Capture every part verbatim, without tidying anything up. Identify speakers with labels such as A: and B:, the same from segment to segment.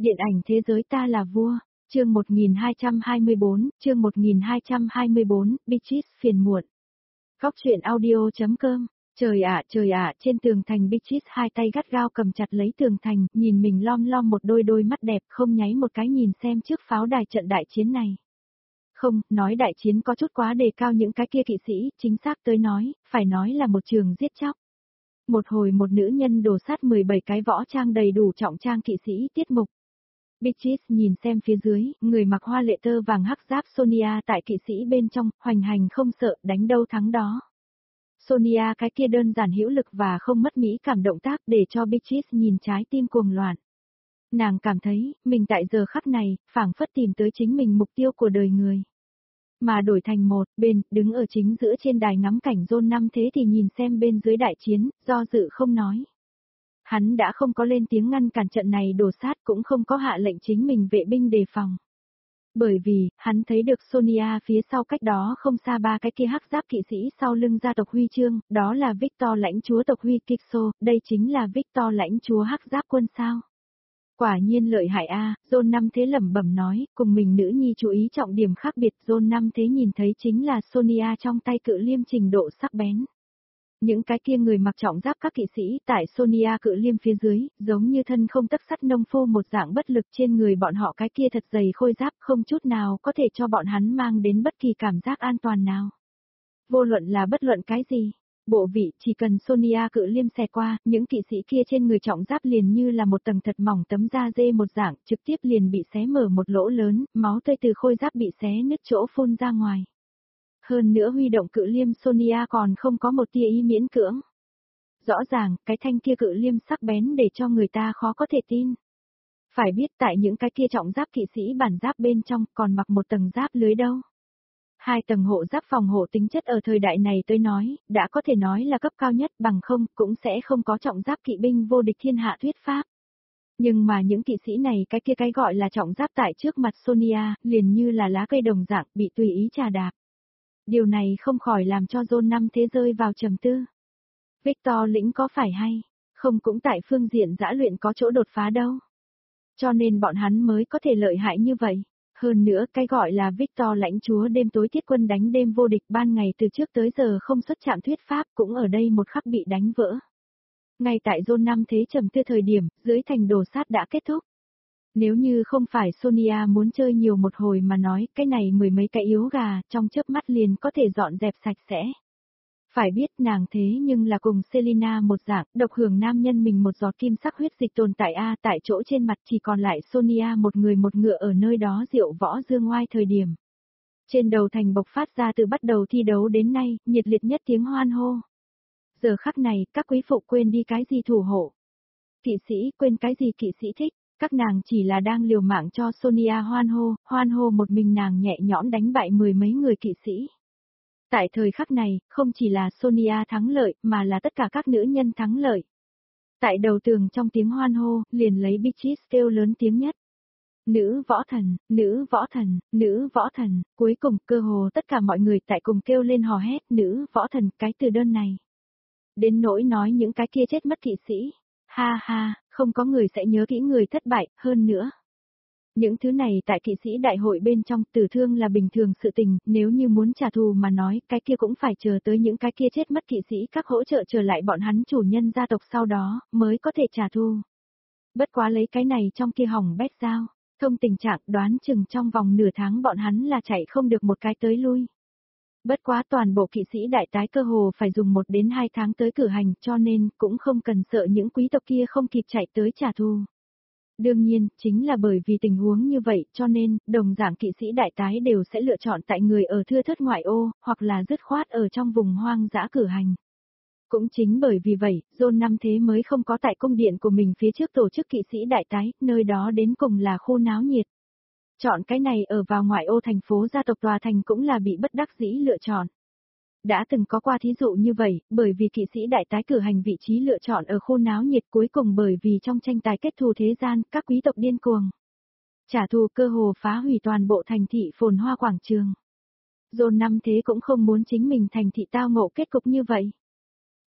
A: Điện ảnh thế giới ta là vua, chương một nghìn hai trăm hai mươi bốn, chương một nghìn hai trăm hai mươi bốn, Beaches phiền muộn. Góc truyện audio.com, trời ạ trời ạ, trên tường thành Beaches hai tay gắt gao cầm chặt lấy tường thành, nhìn mình lom lom một đôi đôi mắt đẹp không nháy một cái nhìn xem trước pháo đài trận đại chiến này. Không, nói đại chiến có chút quá đề cao những cái kia kỵ sĩ, chính xác tới nói, phải nói là một trường giết chóc. Một hồi một nữ nhân đổ sát mười bảy cái võ trang đầy đủ trọng trang kỵ sĩ tiết mục. Beaches nhìn xem phía dưới, người mặc hoa lệ tơ vàng hắc giáp Sonia tại kỵ sĩ bên trong, hoành hành không sợ, đánh đâu thắng đó. Sonia cái kia đơn giản hữu lực và không mất mỹ cảm động tác để cho Beaches nhìn trái tim cuồng loạn. Nàng cảm thấy, mình tại giờ khắc này, phảng phất tìm tới chính mình mục tiêu của đời người. Mà đổi thành một, bên, đứng ở chính giữa trên đài ngắm cảnh Zone năm thế thì nhìn xem bên dưới đại chiến, do dự không nói. Hắn đã không có lên tiếng ngăn cản trận này đổ sát cũng không có hạ lệnh chính mình vệ binh đề phòng. Bởi vì, hắn thấy được Sonia phía sau cách đó không xa ba cái kia hắc giáp kỵ sĩ sau lưng gia tộc huy chương, đó là Victor lãnh chúa tộc huy Kixo, đây chính là Victor lãnh chúa hắc giáp quân sao. Quả nhiên lợi hại a, Zone năm thế lẩm bẩm nói, cùng mình nữ nhi chú ý trọng điểm khác biệt, Zone năm thế nhìn thấy chính là Sonia trong tay cự liêm trình độ sắc bén. Những cái kia người mặc trọng giáp các kỵ sĩ tại Sonia cự liêm phía dưới, giống như thân không tấc sắt nông phu một dạng bất lực trên người bọn họ cái kia thật dày khôi giáp không chút nào có thể cho bọn hắn mang đến bất kỳ cảm giác an toàn nào. Vô luận là bất luận cái gì. Bộ vị, chỉ cần Sonia cự liêm xẹt qua, những kỵ sĩ kia trên người trọng giáp liền như là một tầng thật mỏng tấm da dê một dạng, trực tiếp liền bị xé mở một lỗ lớn, máu tươi từ khôi giáp bị xé nứt chỗ phun ra ngoài. Hơn nữa huy động cự liêm Sonia còn không có một tia ý miễn cưỡng. Rõ ràng, cái thanh kia cự liêm sắc bén để cho người ta khó có thể tin. Phải biết tại những cái kia trọng giáp kỵ sĩ bản giáp bên trong còn mặc một tầng giáp lưới đâu. Hai tầng hộ giáp phòng hộ tính chất ở thời đại này tôi nói, đã có thể nói là cấp cao nhất bằng không, cũng sẽ không có trọng giáp kỵ binh vô địch thiên hạ thuyết pháp. Nhưng mà những kỵ sĩ này cái kia cái gọi là trọng giáp tại trước mặt Sonia, liền như là lá cây đồng dạng, bị tùy ý trà đạp. Điều này không khỏi làm cho Zone năm thế rơi vào trầm tư. Victor lĩnh có phải hay, không cũng tại phương diện dã luyện có chỗ đột phá đâu. Cho nên bọn hắn mới có thể lợi hại như vậy. Hơn nữa cái gọi là Victor lãnh chúa đêm tối thiết quân đánh đêm vô địch ban ngày từ trước tới giờ không xuất chạm thuyết pháp cũng ở đây một khắc bị đánh vỡ. Ngay tại Zone năm thế trầm tư thời điểm, dưới thành đổ sát đã kết thúc. Nếu như không phải Sonia muốn chơi nhiều một hồi mà nói, cái này mười mấy cái yếu gà, trong chớp mắt liền có thể dọn dẹp sạch sẽ. Phải biết nàng thế nhưng là cùng Selina một dạng, độc hưởng nam nhân mình một giọt kim sắc huyết dịch tồn tại a, tại chỗ trên mặt chỉ còn lại Sonia một người một ngựa ở nơi đó diệu võ dương ngoai thời điểm. Trên đầu thành bộc phát ra từ bắt đầu thi đấu đến nay, nhiệt liệt nhất tiếng hoan hô. Giờ khắc này, các quý phụ quên đi cái gì thủ hộ. Kỵ sĩ quên cái gì kỵ sĩ thích. Các nàng chỉ là đang liều mạng cho Sonia hoan hô, hoan hô một mình nàng nhẹ nhõm đánh bại mười mấy người kỵ sĩ. Tại thời khắc này, không chỉ là Sonia thắng lợi, mà là tất cả các nữ nhân thắng lợi. Tại đầu tường trong tiếng hoan hô, liền lấy Beaches kêu lớn tiếng nhất. Nữ võ thần, nữ võ thần, nữ võ thần, cuối cùng cơ hồ tất cả mọi người tại cùng kêu lên hò hét nữ võ thần cái từ đơn này. Đến nỗi nói những cái kia chết mất kỵ sĩ. Ha ha, không có người sẽ nhớ kỹ người thất bại, hơn nữa. Những thứ này tại kỵ sĩ đại hội bên trong tử thương là bình thường sự tình, nếu như muốn trả thù mà nói, cái kia cũng phải chờ tới những cái kia chết mất kỵ sĩ các hỗ trợ trở lại bọn hắn chủ nhân gia tộc sau đó, mới có thể trả thù. Bất quá lấy cái này trong kia hỏng bét giao, thông tình trạng đoán chừng trong vòng nửa tháng bọn hắn là chạy không được một cái tới lui. Bất quá toàn bộ kỵ sĩ đại tái cơ hồ phải dùng một đến hai tháng tới cử hành cho nên cũng không cần sợ những quý tộc kia không kịp chạy tới trả thù. Đương nhiên, chính là bởi vì tình huống như vậy cho nên, đồng dạng kỵ sĩ đại tái đều sẽ lựa chọn tại người ở thưa thớt ngoại ô, hoặc là dứt khoát ở trong vùng hoang dã cử hành. Cũng chính bởi vì vậy, Zone năm thế mới không có tại cung điện của mình phía trước tổ chức kỵ sĩ đại tái, nơi đó đến cùng là khu náo nhiệt. Chọn cái này ở vào ngoại ô thành phố gia tộc tòa thành cũng là bị bất đắc dĩ lựa chọn. Đã từng có qua thí dụ như vậy, bởi vì kỵ sĩ đại tái cử hành vị trí lựa chọn ở khu náo nhiệt cuối cùng bởi vì trong tranh tài kết thù thế gian, các quý tộc điên cuồng. Trả thù cơ hồ phá hủy toàn bộ thành thị phồn hoa quảng trường. Zone năm thế cũng không muốn chính mình thành thị tao ngộ kết cục như vậy.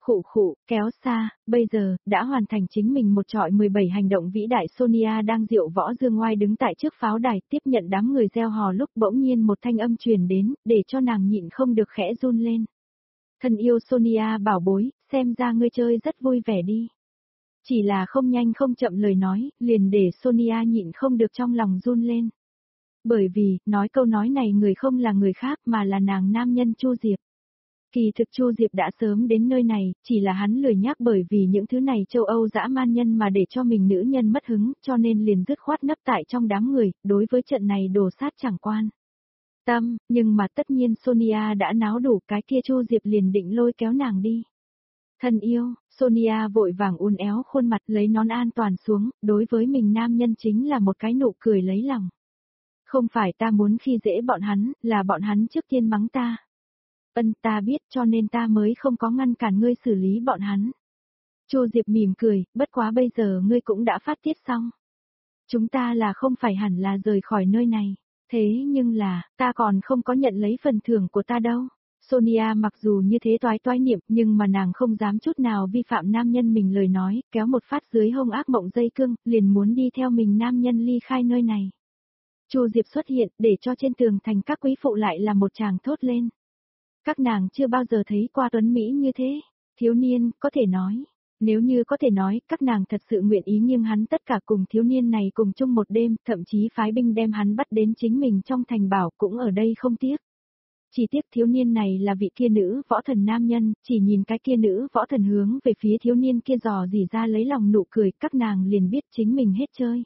A: Khụ khụ, kéo xa, bây giờ, đã hoàn thành chính mình một trọi mười bảy hành động vĩ đại. Sonia đang diệu võ dương ngoai đứng tại trước pháo đài tiếp nhận đám người reo hò lúc bỗng nhiên một thanh âm truyền đến, để cho nàng nhịn không được khẽ run lên. Thân yêu Sonia bảo bối, xem ra ngươi chơi rất vui vẻ đi. Chỉ là không nhanh không chậm lời nói, liền để Sonia nhịn không được trong lòng run lên. Bởi vì, nói câu nói này người không là người khác mà là nàng nam nhân Chu Diệp. Kỳ thực Chu Diệp đã sớm đến nơi này, chỉ là hắn lười nhác bởi vì những thứ này châu Âu dã man nhân mà để cho mình nữ nhân mất hứng, cho nên liền dứt khoát nấp tại trong đám người, đối với trận này đồ sát chẳng quan tâm, nhưng mà tất nhiên Sonia đã náo đủ, cái kia Chu Diệp liền định lôi kéo nàng đi. Thân yêu, Sonia vội vàng uốn éo khuôn mặt lấy nón an toàn xuống, đối với mình nam nhân chính là một cái nụ cười lấy lòng. Không phải ta muốn khi dễ bọn hắn, là bọn hắn trước tiên mắng ta. Ân, ta biết cho nên ta mới không có ngăn cản ngươi xử lý bọn hắn. Chu Diệp mỉm cười, bất quá bây giờ ngươi cũng đã phát tiết xong. Chúng ta là không phải hẳn là rời khỏi nơi này, thế nhưng là, ta còn không có nhận lấy phần thưởng của ta đâu. Sonia mặc dù như thế toái toái niệm nhưng mà nàng không dám chút nào vi phạm nam nhân mình lời nói, kéo một phát dưới hông ác mộng dây cương, liền muốn đi theo mình nam nhân ly khai nơi này. Chu Diệp xuất hiện để cho trên tường thành các quý phụ lại là một chàng thốt lên. Các nàng chưa bao giờ thấy qua tuấn Mỹ như thế, thiếu niên, có thể nói. Nếu như có thể nói, các nàng thật sự nguyện ý nghiêng hắn tất cả cùng thiếu niên này cùng chung một đêm, thậm chí phái binh đem hắn bắt đến chính mình trong thành bảo cũng ở đây không tiếc. Chỉ tiếc thiếu niên này là vị kia nữ võ thần nam nhân, chỉ nhìn cái kia nữ võ thần hướng về phía thiếu niên kia dò dỉ ra lấy lòng nụ cười, các nàng liền biết chính mình hết chơi.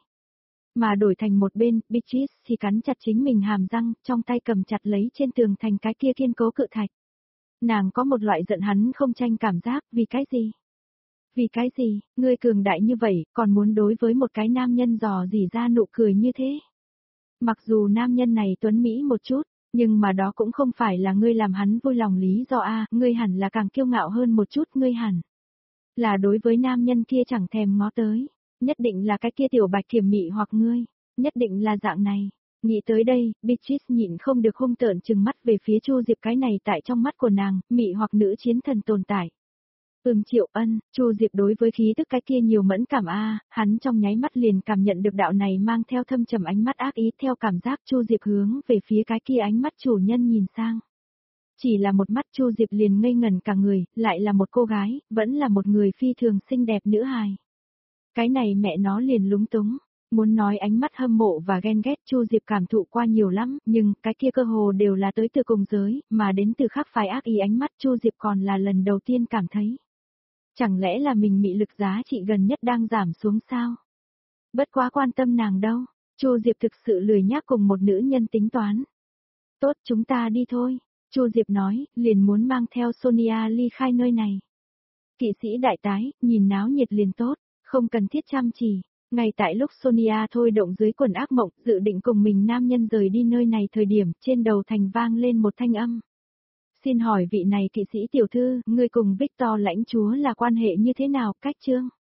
A: Mà đổi thành một bên, Beatrice thì cắn chặt chính mình hàm răng, trong tay cầm chặt lấy trên tường thành cái kia kiên cố cự thạch. Nàng có một loại giận hắn không tranh cảm giác, vì cái gì? Vì cái gì, ngươi cường đại như vậy, còn muốn đối với một cái nam nhân dò dỉ ra nụ cười như thế? Mặc dù nam nhân này tuấn Mỹ một chút, nhưng mà đó cũng không phải là ngươi làm hắn vui lòng lý do a, ngươi hẳn là càng kiêu ngạo hơn một chút, ngươi hẳn là đối với nam nhân kia chẳng thèm ngó tới. Nhất định là cái kia tiểu bạch kiểm mị hoặc ngươi, nhất định là dạng này. Nghĩ tới đây, Beatrice nhịn không được hung tợn trừng mắt về phía Chu Diệp, cái này tại trong mắt của nàng, mị hoặc nữ chiến thần tồn tại. Ừm Triệu Ân, Chu Diệp đối với khí tức cái kia nhiều mẫn cảm a, hắn trong nháy mắt liền cảm nhận được đạo này mang theo thâm trầm ánh mắt ác ý, theo cảm giác Chu Diệp hướng về phía cái kia ánh mắt chủ nhân nhìn sang. Chỉ là một mắt Chu Diệp liền ngây ngẩn cả người, lại là một cô gái, vẫn là một người phi thường xinh đẹp nữ hài. Cái này mẹ nó liền lúng túng, muốn nói ánh mắt hâm mộ và ghen ghét Chu Diệp cảm thụ qua nhiều lắm, nhưng cái kia cơ hồ đều là tới từ cùng giới, mà đến từ khác phái ác ý ánh mắt Chu Diệp còn là lần đầu tiên cảm thấy. Chẳng lẽ là mình mị lực giá trị gần nhất đang giảm xuống sao? Bất quá quan tâm nàng đâu, Chu Diệp thực sự lười nhác cùng một nữ nhân tính toán. Tốt, chúng ta đi thôi, Chu Diệp nói, liền muốn mang theo Sonia ly khai nơi này. Kỵ sĩ đại tái, nhìn náo nhiệt liền tốt. Không cần thiết chăm chỉ, ngay tại lúc Sonia thôi động dưới quần ác mộng, dự định cùng mình nam nhân rời đi nơi này thời điểm, trên đầu thành vang lên một thanh âm. Xin hỏi vị này kỵ sĩ tiểu thư, ngươi cùng Victor lãnh chúa là quan hệ như thế nào, cách chương?